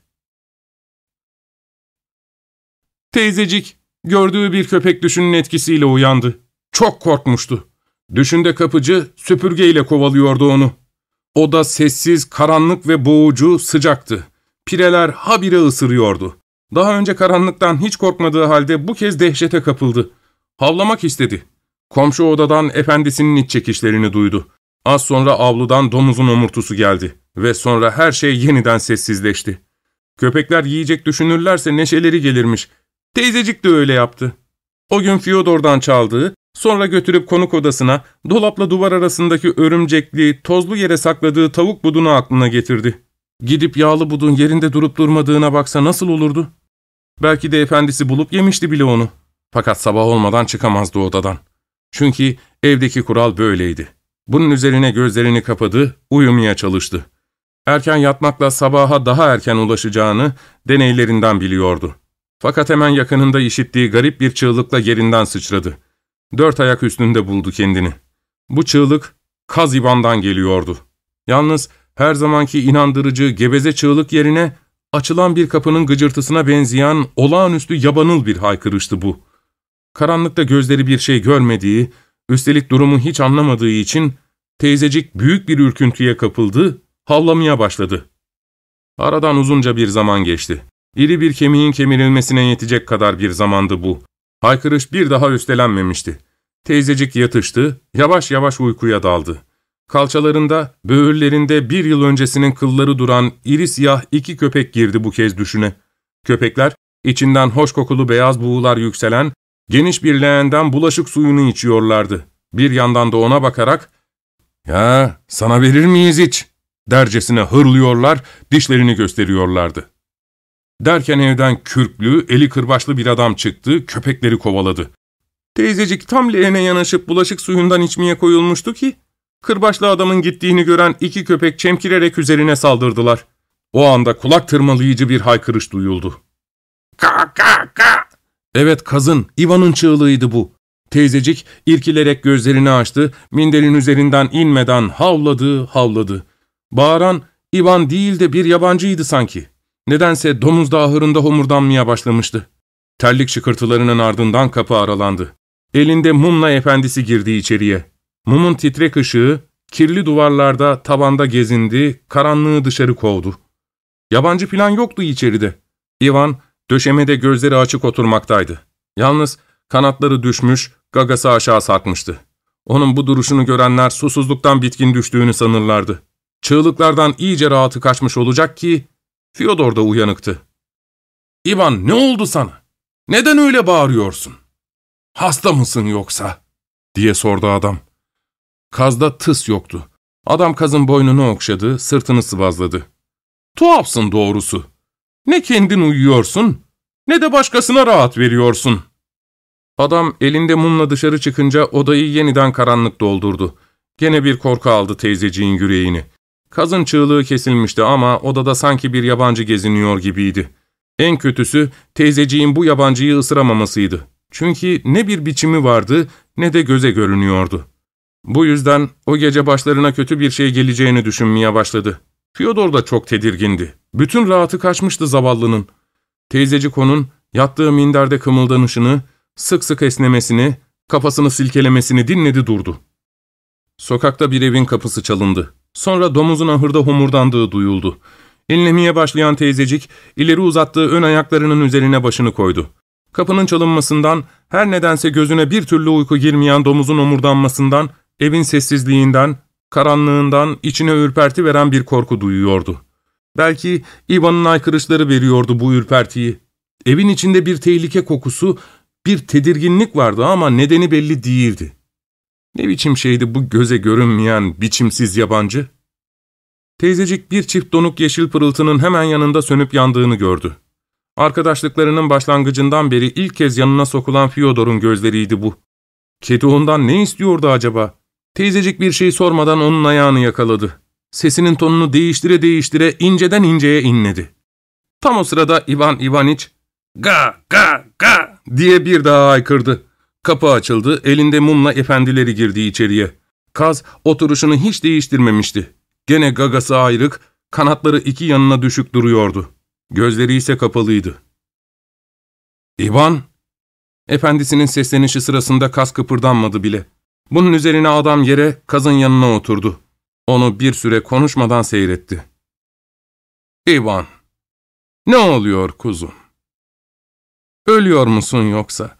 Teyzecik gördüğü bir köpek düşünün etkisiyle uyandı. Çok korkmuştu. Düşünde kapıcı süpürgeyle kovalıyordu onu. Oda sessiz, karanlık ve boğucu, sıcaktı. Pireler habire ısırıyordu. Daha önce karanlıktan hiç korkmadığı halde bu kez dehşete kapıldı. Havlamak istedi. Komşu odadan efendisinin iç çekişlerini duydu. Az sonra avludan domuzun omurtusu geldi ve sonra her şey yeniden sessizleşti. Köpekler yiyecek düşünürlerse neşeleri gelirmiş. Teyzecik de öyle yaptı. O gün Fyodor'dan çaldığı, sonra götürüp konuk odasına, dolapla duvar arasındaki örümcekli, tozlu yere sakladığı tavuk budunu aklına getirdi. Gidip yağlı budun yerinde durup durmadığına baksa nasıl olurdu? Belki de efendisi bulup yemişti bile onu. Fakat sabah olmadan çıkamazdı odadan. Çünkü evdeki kural böyleydi. Bunun üzerine gözlerini kapadı, uyumaya çalıştı. Erken yatmakla sabaha daha erken ulaşacağını deneylerinden biliyordu. Fakat hemen yakınında işittiği garip bir çığlıkla yerinden sıçradı. Dört ayak üstünde buldu kendini. Bu çığlık Kaz İvan'dan geliyordu. Yalnız her zamanki inandırıcı geveze çığlık yerine açılan bir kapının gıcırtısına benzeyen olağanüstü yabanıl bir haykırıştı bu. Karanlıkta gözleri bir şey görmediği, üstelik durumu hiç anlamadığı için teyzecik büyük bir ürküntüye kapıldı, havlamaya başladı. Aradan uzunca bir zaman geçti. İri bir kemiğin kemirilmesine yetecek kadar bir zamandı bu. Haykırış bir daha üstelenmemişti. Teyzecik yatıştı, yavaş yavaş uykuya daldı. Kalçalarında, böğürlerinde bir yıl öncesinin kılları duran iri siyah iki köpek girdi bu kez düşüne. Köpekler, içinden hoş kokulu beyaz buğular yükselen, geniş bir leğenden bulaşık suyunu içiyorlardı. Bir yandan da ona bakarak, ''Ya, sana verir miyiz hiç?'' dercesine hırlıyorlar, dişlerini gösteriyorlardı. Derken evden kürklü, eli kırbaçlı bir adam çıktı, köpekleri kovaladı. Teyzecik tam leğene yanaşıp bulaşık suyundan içmeye koyulmuştu ki, kırbaçlı adamın gittiğini gören iki köpek çemkirerek üzerine saldırdılar. O anda kulak tırmalayıcı bir haykırış duyuldu. ''Ka ka ka!'' Evet, Kaz'ın, İvan'ın çığlığıydı bu. Teyzecik irkilerek gözlerini açtı, minderin üzerinden inmeden havladı, havladı. Bağıran İvan değil de bir yabancıydı sanki. Nedense domuz da ahırında homurdanmaya başlamıştı. Terlik şıkırtılarının ardından kapı aralandı. Elinde mumla efendisi girdi içeriye. Mumun titrek ışığı, kirli duvarlarda, tavanda gezindi, karanlığı dışarı kovdu. Yabancı plan yoktu içeride. İvan, döşemede gözleri açık oturmaktaydı. Yalnız kanatları düşmüş, gagası aşağı sarkmıştı. Onun bu duruşunu görenler susuzluktan bitkin düştüğünü sanırlardı. Çığlıklardan iyice rahatı kaçmış olacak ki, Fyodor da uyanıktı. ''İvan, ne oldu sana? Neden öyle bağırıyorsun? Hasta mısın yoksa?'' diye sordu adam. Kazda tıs yoktu. Adam Kazın boynunu okşadı, sırtını sıvazladı. ''Tuhafsın doğrusu. Ne kendin uyuyorsun, ne de başkasına rahat veriyorsun.'' Adam elinde mumla dışarı çıkınca odayı yeniden karanlık doldurdu. Gene bir korku aldı teyzeciğin yüreğini. Kazın çığlığı kesilmişti ama odada sanki bir yabancı geziniyor gibiydi. En kötüsü teyzeciğin bu yabancıyı ısıramamasıydı. Çünkü ne bir biçimi vardı ne de göze görünüyordu. Bu yüzden o gece başlarına kötü bir şey geleceğini düşünmeye başladı. Fyodor da çok tedirgindi. Bütün rahatı kaçmıştı zavallının. Teyzecik onun yattığı minderde kımıldanışını, sık sık esnemesini, kafasını silkelemesini dinledi durdu. Sokakta bir evin kapısı çalındı. Sonra domuzun ahırda homurdandığı duyuldu. İnlemeye başlayan teyzecik, ileri uzattığı ön ayaklarının üzerine başını koydu. Kapının çalınmasından, her nedense gözüne bir türlü uyku girmeyen domuzun homurdanmasından, evin sessizliğinden, karanlığından içine ürperti veren bir korku duyuyordu. Belki İvan'ın aykırışları veriyordu bu ürpertiyi. Evin içinde bir tehlike kokusu, bir tedirginlik vardı ama nedeni belli değildi. Ne biçim şeydi bu göze görünmeyen biçimsiz yabancı? Teyzecik bir çift donuk yeşil pırıltının hemen yanında sönüp yandığını gördü. Arkadaşlıklarının başlangıcından beri ilk kez yanına sokulan Fyodor'un gözleriydi bu. Kedi ondan ne istiyordu acaba? Teyzecik bir şey sormadan onun ayağını yakaladı. Sesinin tonunu değiştire değiştire inceden inceye inledi. Tam o sırada Ivan Ivaniç, "Ga, ga, ga!" diye bir daha haykırdı. Kapı açıldı, elinde mumla efendileri girdi içeriye. Kaz oturuşunu hiç değiştirmemişti. Gene gagası ayrık, kanatları iki yanına düşük duruyordu. Gözleri ise kapalıydı. "İvan!" Efendisinin seslenişi sırasında Kaz kıpırdanmadı bile. Bunun üzerine adam yere, Kaz'ın yanına oturdu. Onu bir süre konuşmadan seyretti. "İvan, ne oluyor kuzum? Ölüyor musun yoksa?"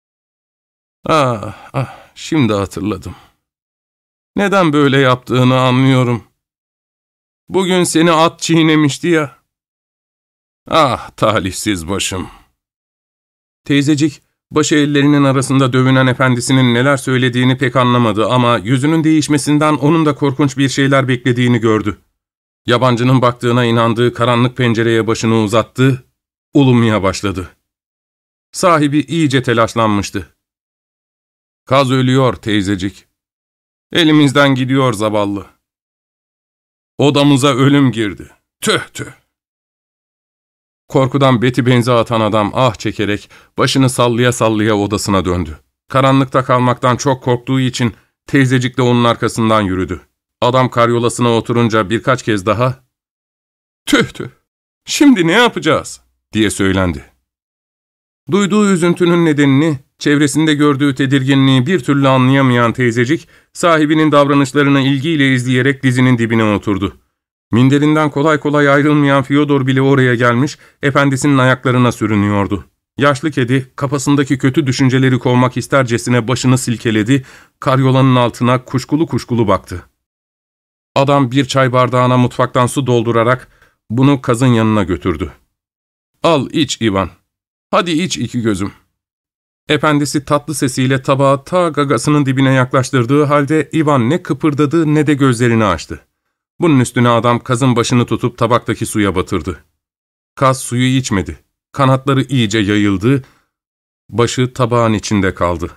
"Ah, ah, şimdi hatırladım. Neden böyle yaptığını anlıyorum. Bugün seni at çiğnemişti ya. Ah, talihsiz başım." Teyzecik, başı ellerinin arasında dövünen efendisinin neler söylediğini pek anlamadı ama yüzünün değişmesinden onun da korkunç bir şeyler beklediğini gördü. Yabancının baktığına inandığı karanlık pencereye başını uzattı, ulumaya başladı. Sahibi iyice telaşlanmıştı. "Kaz ölüyor teyzecik. Elimizden gidiyor zavallı. Odamıza ölüm girdi. Tüh tüh." Korkudan beti benzi atan adam ah çekerek başını sallaya sallaya odasına döndü. Karanlıkta kalmaktan çok korktuğu için teyzecik de onun arkasından yürüdü. Adam karyolasına oturunca birkaç kez daha "Tüh tüh, şimdi ne yapacağız?" diye söylendi. Duyduğu üzüntünün nedenini, çevresinde gördüğü tedirginliği bir türlü anlayamayan teyzecik, sahibinin davranışlarını ilgiyle izleyerek dizinin dibine oturdu. Minderinden kolay kolay ayrılmayan Fyodor bile oraya gelmiş, efendisinin ayaklarına sürünüyordu. Yaşlı kedi, kafasındaki kötü düşünceleri kovmak istercesine başını silkeledi, karyolanın altına kuşkulu kuşkulu baktı. Adam bir çay bardağına mutfaktan su doldurarak bunu Kaz'ın yanına götürdü. "Al iç Ivan. Hadi iç iki gözüm." Efendisi tatlı sesiyle tabağı ta gagasının dibine yaklaştırdığı halde Ivan ne kıpırdadı ne de gözlerini açtı. Bunun üstüne adam Kaz'ın başını tutup tabaktaki suya batırdı. Kaz suyu içmedi. Kanatları iyice yayıldı, başı tabağın içinde kaldı.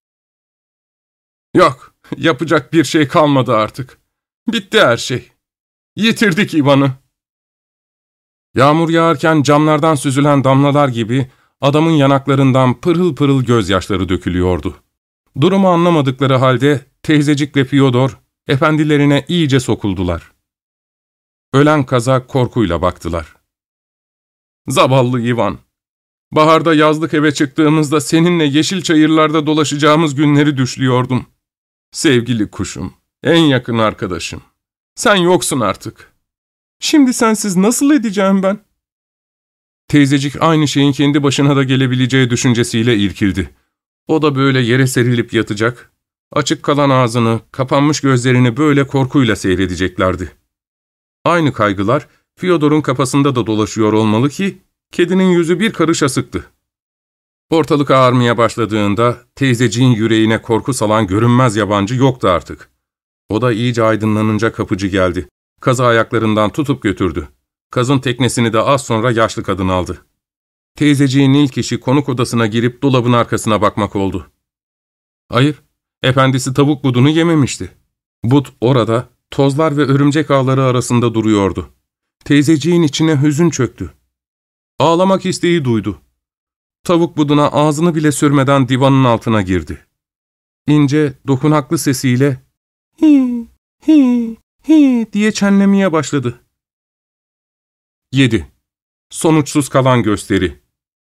"Yok, yapacak bir şey kalmadı artık. Bitti her şey. Yitirdik Ivan'ı." Yağmur yağarken camlardan süzülen damlalar gibi adamın yanaklarından pırıl pırıl gözyaşları dökülüyordu. Durumu anlamadıkları halde teyzecik ve Fyodor efendilerine iyice sokuldular. Ölen Kaz'a korkuyla baktılar. "Zavallı Ivan, baharda yazlık eve çıktığımızda seninle yeşil çayırlarda dolaşacağımız günleri düşlüyordum. Sevgili kuşum, en yakın arkadaşım. Sen yoksun artık. Şimdi sensiz nasıl edeceğim ben?" Teyzecik aynı şeyin kendi başına da gelebileceği düşüncesiyle irkildi. O da böyle yere serilip yatacak, açık kalan ağzını, kapanmış gözlerini böyle korkuyla seyredeceklerdi. Aynı kaygılar Fyodor'un kafasında da dolaşıyor olmalı ki, kedinin yüzü bir karış asıktı. Ortalık ağarmaya başladığında teyzeciğin yüreğine korku salan görünmez yabancı yoktu artık. O da iyice aydınlanınca kapıcı geldi. Kaz'ı ayaklarından tutup götürdü. Kaz'ın teknesini de az sonra yaşlı kadın aldı. Teyzeciğin ilk işi konuk odasına girip dolabın arkasına bakmak oldu. Hayır, efendisi tavuk budunu yememişti. Bud orada, tozlar ve örümcek ağları arasında duruyordu. Teyzeciğin içine hüzün çöktü. Ağlamak isteği duydu. Tavuk buduna ağzını bile sürmeden divanın altına girdi. İnce, dokunaklı sesiyle "Hi, hi, hi" diye çenlemeye başladı. yedi. Sonuçsuz kalan gösteri.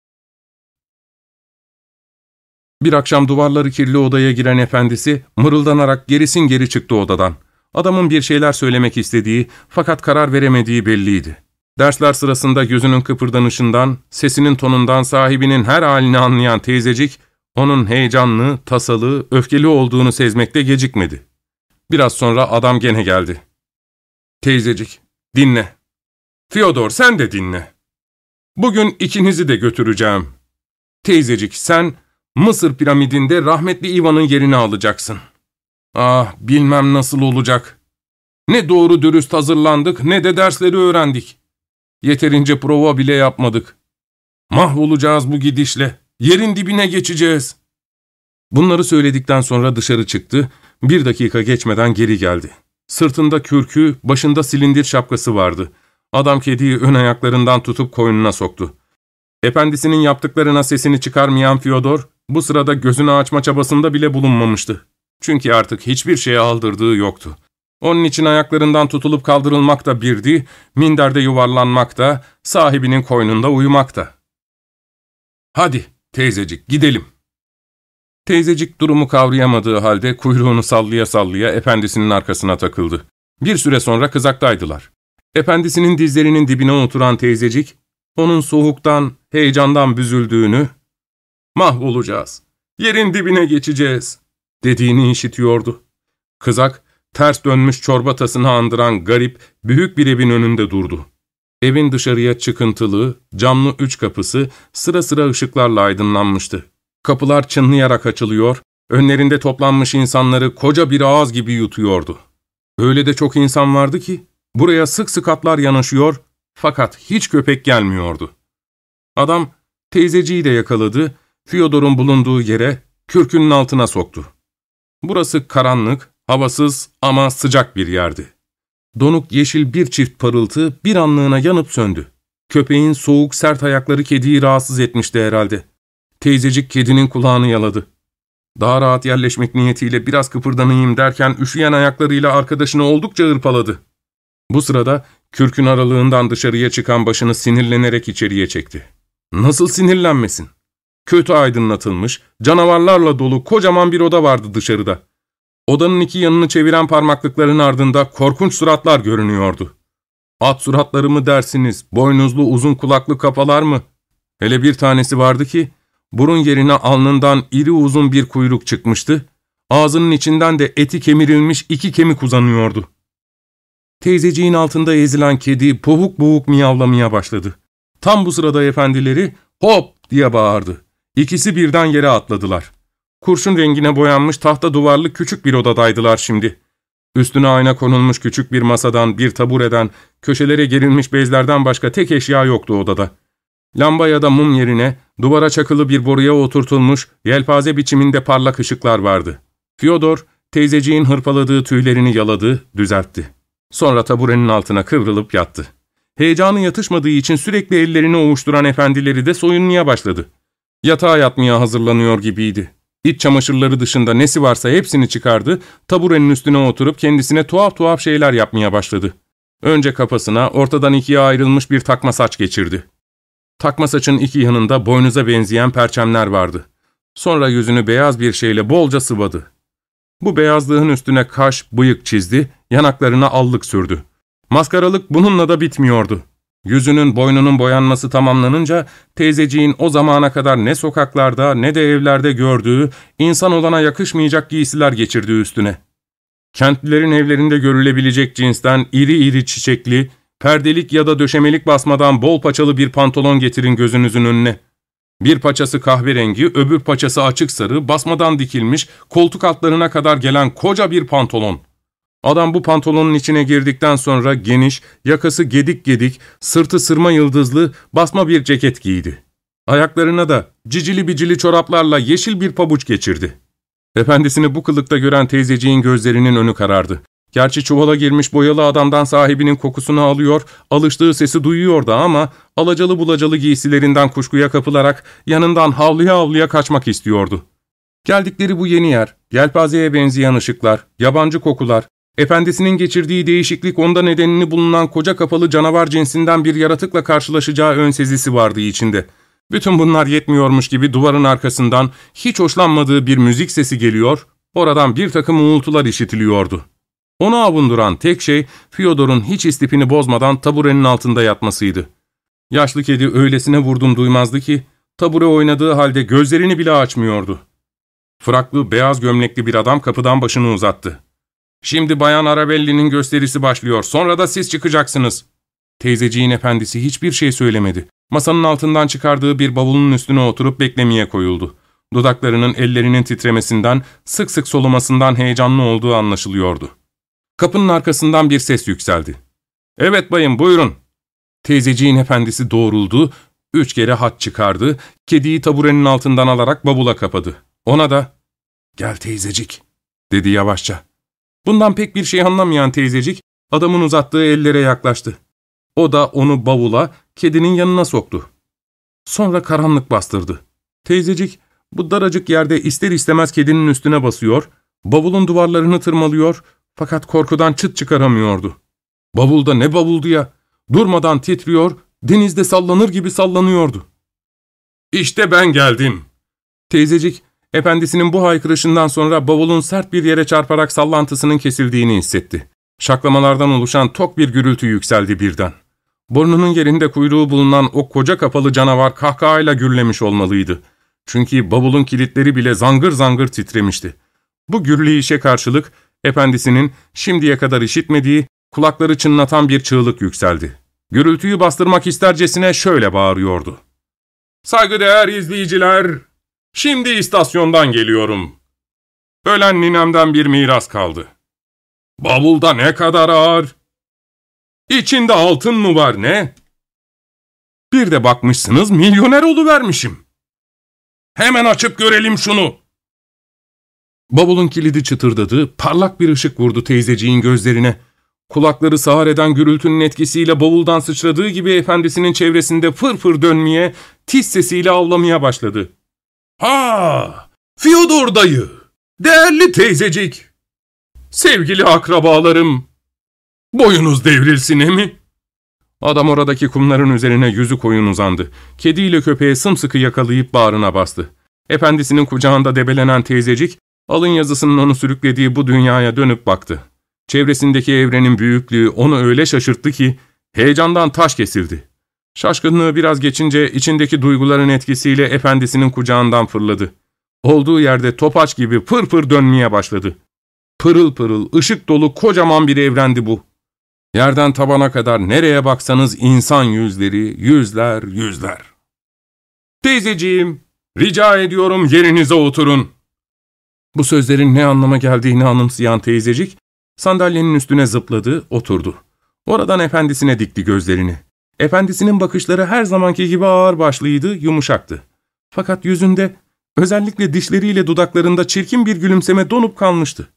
Bir akşam duvarları kirli odaya giren efendisi mırıldanarak gerisin geri çıktı odadan. Adamın bir şeyler söylemek istediği fakat karar veremediği belliydi. Dersler sırasında gözünün kıpırdanışından, sesinin tonundan sahibinin her halini anlayan teyzecik, onun heyecanlı, tasalı, öfkeli olduğunu sezmekte gecikmedi. Biraz sonra adam gene geldi. "Teyzecik, dinle. Fyodor, sen de dinle. Bugün ikinizi de götüreceğim. Teyzecik, sen Mısır piramidinde rahmetli Ivan'ın yerini alacaksın. Ah, bilmem nasıl olacak. Ne doğru dürüst hazırlandık ne de dersleri öğrendik. Yeterince prova bile yapmadık. Mahvolacağız bu gidişle. Yerin dibine geçeceğiz. Bunları söyledikten sonra dışarı çıktı. Bir dakika geçmeden geri geldi. Sırtında kürkü, başında silindir şapkası vardı. Adam kediyi ön ayaklarından tutup koynuna soktu. Efendisinin yaptıklarına sesini çıkarmayan Fyodor, bu sırada gözünü açma çabasında bile bulunmamıştı. Çünkü artık hiçbir şeye aldırdığı yoktu. Onun için ayaklarından tutulup kaldırılmak da birdi, minderde yuvarlanmak da, sahibinin koynunda uyumak da. ''Hadi teyzecik, gidelim.'' Teyzecik durumu kavrayamadığı halde kuyruğunu sallaya sallaya efendisinin arkasına takıldı. Bir süre sonra kızaktaydılar. Efendisinin dizlerinin dibine oturan teyzecik, onun soğuktan, heyecandan büzüldüğünü, ''Mahvolacağız, yerin dibine geçeceğiz.'' dediğini işitiyordu. Kızak, ters dönmüş çorba tasını andıran garip, büyük bir evin önünde durdu. Evin dışarıya çıkıntılı, camlı üç kapısı sıra sıra ışıklarla aydınlanmıştı. Kapılar çınlayarak açılıyor, önlerinde toplanmış insanları koca bir ağız gibi yutuyordu. Öyle de çok insan vardı ki, buraya sık sık atlar yanaşıyor, fakat hiç köpek gelmiyordu. Adam, teyzeciyi de yakaladı, Fyodor'un bulunduğu yere, kürkünün altına soktu. Burası karanlık, havasız ama sıcak bir yerdi. Donuk yeşil bir çift parıltı bir anlığına yanıp söndü. Köpeğin soğuk sert ayakları kediyi rahatsız etmişti herhalde. Teyzecik kedinin kulağını yaladı. Daha rahat yerleşmek niyetiyle biraz kıpırdanayım derken üşüyen ayaklarıyla arkadaşını oldukça hırpaladı. Bu sırada kürkün aralığından dışarıya çıkan başını sinirlenerek içeriye çekti. Nasıl sinirlenmesin? Kötü aydınlatılmış, canavarlarla dolu kocaman bir oda vardı dışarıda. Odanın iki yanını çeviren parmaklıkların ardında korkunç suratlar görünüyordu. At suratları mı dersiniz, boynuzlu uzun kulaklı kafalar mı? Hele bir tanesi vardı ki, burun yerine alnından iri uzun bir kuyruk çıkmıştı, ağzının içinden de eti kemirilmiş iki kemik uzanıyordu. Teyzeciğin altında ezilen kedi boğuk boğuk miyavlamaya başladı. Tam bu sırada efendileri hop diye bağırdı. İkisi birden yere atladılar. Kurşun rengine boyanmış tahta duvarlı küçük bir odadaydılar şimdi. Üstüne ayna konulmuş küçük bir masadan, bir tabureden, köşelere gerilmiş bezlerden başka tek eşya yoktu odada. Lamba ya da mum yerine duvara çakılı bir boruya oturtulmuş yelpaze biçiminde parlak ışıklar vardı. Fyodor, teyzeciğin hırpaladığı tüylerini yaladı, düzeltti. Sonra taburenin altına kıvrılıp yattı. Heyecanı yatışmadığı için sürekli ellerini ovuşturan efendileri de soyunmaya başladı. Yatağa yatmaya hazırlanıyor gibiydi. İç çamaşırları dışında nesi varsa hepsini çıkardı, taburenin üstüne oturup kendisine tuhaf tuhaf şeyler yapmaya başladı. Önce kafasına ortadan ikiye ayrılmış bir takma saç geçirdi. Takma saçın iki yanında boynuza benzeyen perçemler vardı. Sonra yüzünü beyaz bir şeyle bolca sıvadı. Bu beyazlığın üstüne kaş, bıyık çizdi, yanaklarına allık sürdü. Maskaralık bununla da bitmiyordu. Yüzünün, boynunun boyanması tamamlanınca teyzeciğin o zamana kadar ne sokaklarda ne de evlerde gördüğü, insan olana yakışmayacak giysiler geçirdi üstüne. Kentlilerin evlerinde görülebilecek cinsten iri iri çiçekli, perdelik ya da döşemelik basmadan bol paçalı bir pantolon getirin gözünüzün önüne. Bir paçası kahverengi, öbür paçası açık sarı, basmadan dikilmiş, koltuk altlarına kadar gelen koca bir pantolon. Adam bu pantolonun içine girdikten sonra geniş, yakası gedik gedik, sırtı sırma yıldızlı, basma bir ceket giydi. Ayaklarına da cicili bicili çoraplarla yeşil bir pabuç geçirdi. Efendisini bu kılıkta gören teyzeciğin gözlerinin önü karardı. Gerçi çuvala girmiş boyalı adamdan sahibinin kokusunu alıyor, alıştığı sesi duyuyordu ama alacalı bulacalı giysilerinden kuşkuya kapılarak yanından havluya havluya kaçmak istiyordu. Geldikleri bu yeni yer, yelpazeye benzeyen ışıklar, yabancı kokular, efendisinin geçirdiği değişiklik onda nedenini bulunan koca kafalı canavar cinsinden bir yaratıkla karşılaşacağı ön sezisi vardı içinde. Bütün bunlar yetmiyormuş gibi duvarın arkasından hiç hoşlanmadığı bir müzik sesi geliyor, oradan bir takım uğultular işitiliyordu. Onu avunduran tek şey Fyodor'un hiç istifini bozmadan taburenin altında yatmasıydı. Yaşlı kedi öylesine vurdum duymazdı ki tabure oynadığı halde gözlerini bile açmıyordu. Fraklı, beyaz gömlekli bir adam kapıdan başını uzattı. ''Şimdi Bayan Arabelli'nin gösterisi başlıyor, sonra da siz çıkacaksınız.'' Teyzeciğin efendisi hiçbir şey söylemedi. Masanın altından çıkardığı bir bavulun üstüne oturup beklemeye koyuldu. Dudaklarının ellerinin titremesinden, sık sık solumasından heyecanlı olduğu anlaşılıyordu. Kapının arkasından bir ses yükseldi. ''Evet bayım, buyurun.'' Teyzeciğin efendisi doğruldu, Üç kere hat çıkardı, kediyi taburenin altından alarak bavula kapadı. Ona da, ''Gel teyzecik'' dedi yavaşça. Bundan pek bir şey anlamayan teyzecik, adamın uzattığı ellere yaklaştı. O da onu bavula, kedinin yanına soktu. Sonra karanlık bastırdı. Teyzecik, bu daracık yerde ister istemez kedinin üstüne basıyor, bavulun duvarlarını tırmalıyor, fakat korkudan çıt çıkaramıyordu. Bavulda ne bavuldu ya, durmadan titriyor, denizde sallanır gibi sallanıyordu. ''İşte ben geldim.'' Teyzecik, efendisinin bu haykırışından sonra bavulun sert bir yere çarparak sallantısının kesildiğini hissetti. Şaklamalardan oluşan tok bir gürültü yükseldi birden. Burnunun yerinde kuyruğu bulunan o koca kapalı canavar kahkahayla gürlemiş olmalıydı. Çünkü bavulun kilitleri bile zangır zangır titremişti. Bu gürleyişe karşılık, efendisinin şimdiye kadar işitmediği, kulakları çınlatan bir çığlık yükseldi. Gürültüyü bastırmak istercesine şöyle bağırıyordu. ''Saygıdeğer izleyiciler, şimdi istasyondan geliyorum. Ölen ninemden bir miras kaldı. Bavulda ne kadar ağır? İçinde altın mı var ne? Bir de bakmışsınız milyoner oluvermişim. Hemen açıp görelim şunu.'' Bavulun kilidi çıtırdadı, parlak bir ışık vurdu teyzeciğin gözlerine. Kulakları sağır eden gürültünün etkisiyle bavuldan sıçradığı gibi efendisinin çevresinde fır fır dönmeye, tiz sesiyle avlamaya başladı. ''Ha! Fyodor dayı! Değerli teyzecik! Sevgili akrabalarım! Boyunuz devrilsin emi!'' Adam oradaki kumların üzerine yüzü koyun uzandı. Kediyle köpeği sımsıkı yakalayıp bağrına bastı. Efendisinin kucağında debelenen teyzecik, alın yazısının onu sürüklediği bu dünyaya dönüp baktı. Çevresindeki evrenin büyüklüğü onu öyle şaşırttı ki heyecandan taş kesildi. Şaşkınlığı biraz geçince içindeki duyguların etkisiyle efendisinin kucağından fırladı. Olduğu yerde topaç gibi pır pır dönmeye başladı. Pırıl pırıl, ışık dolu kocaman bir evrendi bu. Yerden tabana kadar nereye baksanız insan yüzleri, yüzler, yüzler. ''Teyzeciğim, rica ediyorum yerinize oturun.'' Bu sözlerin ne anlama geldiğini anımsayan teyzecik, sandalyenin üstüne zıpladı, oturdu. Oradan efendisine dikti gözlerini. Efendisinin bakışları her zamanki gibi ağırbaşlıydı, yumuşaktı. Fakat yüzünde, özellikle dişleriyle dudaklarında çirkin bir gülümseme donup kalmıştı.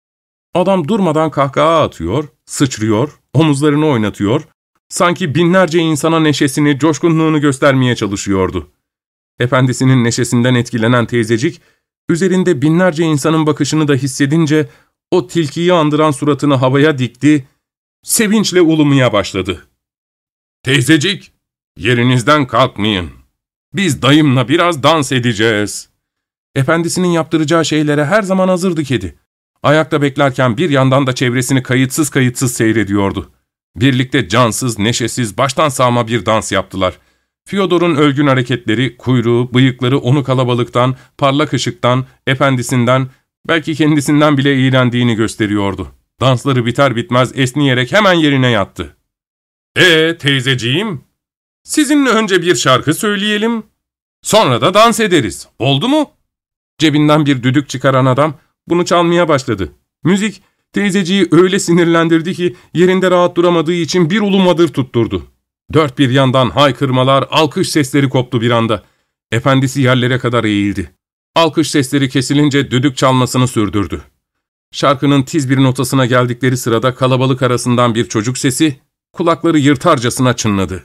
Adam durmadan kahkaha atıyor, sıçrıyor, omuzlarını oynatıyor, sanki binlerce insana neşesini, coşkunluğunu göstermeye çalışıyordu. Efendisinin neşesinden etkilenen teyzecik, üzerinde binlerce insanın bakışını da hissedince, o tilkiyi andıran suratını havaya dikti, sevinçle ulumaya başladı. ''Teyzecik, yerinizden kalkmayın. Biz dayımla biraz dans edeceğiz.'' Efendisinin yaptıracağı şeylere her zaman hazırdı kedi. Ayakta beklerken bir yandan da çevresini kayıtsız kayıtsız seyrediyordu. Birlikte cansız, neşesiz, baştan sağma bir dans yaptılar. Fyodor'un ölgün hareketleri, kuyruğu, bıyıkları onu kalabalıktan, parlak ışıktan, efendisinden, belki kendisinden bile iğrendiğini gösteriyordu. Dansları biter bitmez esniyerek hemen yerine yattı. ''Ee teyzeciğim, sizinle önce bir şarkı söyleyelim, sonra da dans ederiz, oldu mu?'' Cebinden bir düdük çıkaran adam bunu çalmaya başladı. Müzik, teyzeciği öyle sinirlendirdi ki yerinde rahat duramadığı için bir ulumadır tutturdu. Dört bir yandan haykırmalar, alkış sesleri koptu bir anda. Efendisi yerlere kadar eğildi. Alkış sesleri kesilince düdük çalmasını sürdürdü. Şarkının tiz bir notasına geldikleri sırada kalabalık arasından bir çocuk sesi kulakları yırtarcasına çınladı.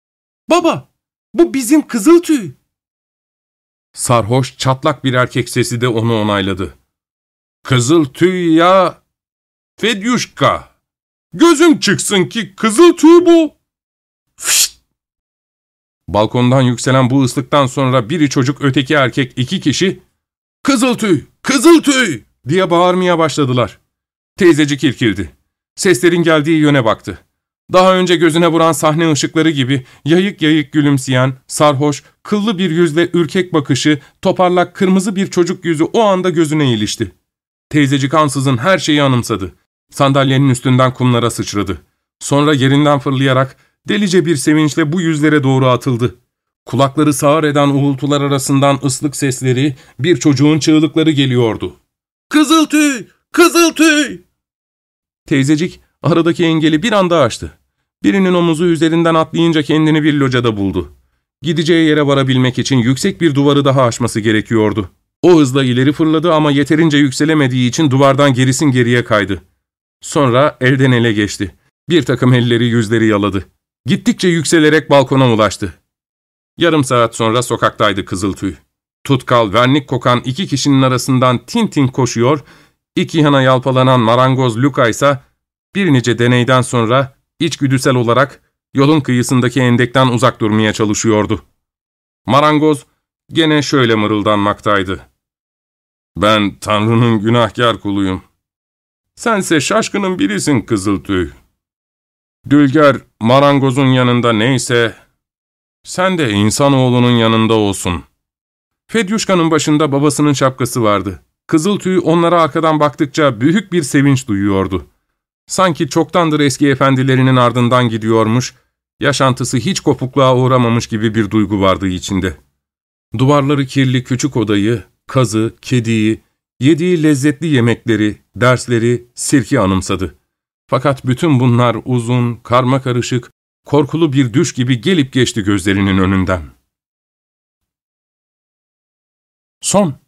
''Baba, bu bizim Kızıltüy.'' Sarhoş, çatlak bir erkek sesi de onu onayladı. ''Kızıltüy ya, Fedyuşka, gözüm çıksın ki Kızıltüy bu.'' Fışt! Balkondan yükselen bu ıslıktan sonra biri çocuk öteki erkek iki kişi ''Kızıltüy, Kızıltüy!'' diye bağırmaya başladılar. Teyzecik irkildi. Seslerin geldiği yöne baktı. Daha önce gözüne vuran sahne ışıkları gibi yayık yayık gülümseyen, sarhoş, kıllı bir yüzle ürkek bakışı, toparlak kırmızı bir çocuk yüzü o anda gözüne ilişti. Teyzecik ansızın her şeyi anımsadı. Sandalyenin üstünden kumlara sıçradı. Sonra yerinden fırlayarak delice bir sevinçle bu yüzlere doğru atıldı. Kulakları sağır eden uğultular arasından ıslık sesleri, bir çocuğun çığlıkları geliyordu. ''Kızıltüy! Kızıltüy!'' Teyzecik aradaki engeli bir anda aştı. Birinin omuzu üzerinden atlayınca kendini bir locada buldu. Gideceği yere varabilmek için yüksek bir duvarı daha aşması gerekiyordu. O hızla ileri fırladı ama yeterince yükselemediği için duvardan gerisin geriye kaydı. Sonra elden ele geçti. Bir takım elleri yüzleri yaladı. Gittikçe yükselerek balkona ulaştı. Yarım saat sonra sokaktaydı Kızıltüy. Tutkal, vernik kokan iki kişinin arasından tin tin koşuyor, iki yana yalpalanan marangoz Luka ise bir nice deneyden sonra içgüdüsel olarak yolun kıyısındaki endekten uzak durmaya çalışıyordu. Marangoz gene şöyle mırıldanmaktaydı. Ben Tanrı'nın günahkar kuluyum. Sense şaşkının birisin Kızıltüy. Dülger marangozun yanında neyse, sen de insanoğlunun yanında olsun. Fedyuşka'nın başında babasının şapkası vardı. Kızıltüy onlara arkadan baktıkça büyük bir sevinç duyuyordu. Sanki çoktandır eski efendilerinin ardından gidiyormuş, yaşantısı hiç kopukluğa uğramamış gibi bir duygu vardı içinde. Duvarları kirli küçük odayı, kazı, kediyi, yediği lezzetli yemekleri, dersleri, sirki anımsadı. Fakat bütün bunlar uzun, karmakarışık, korkulu bir düş gibi gelip geçti gözlerinin önünden. Son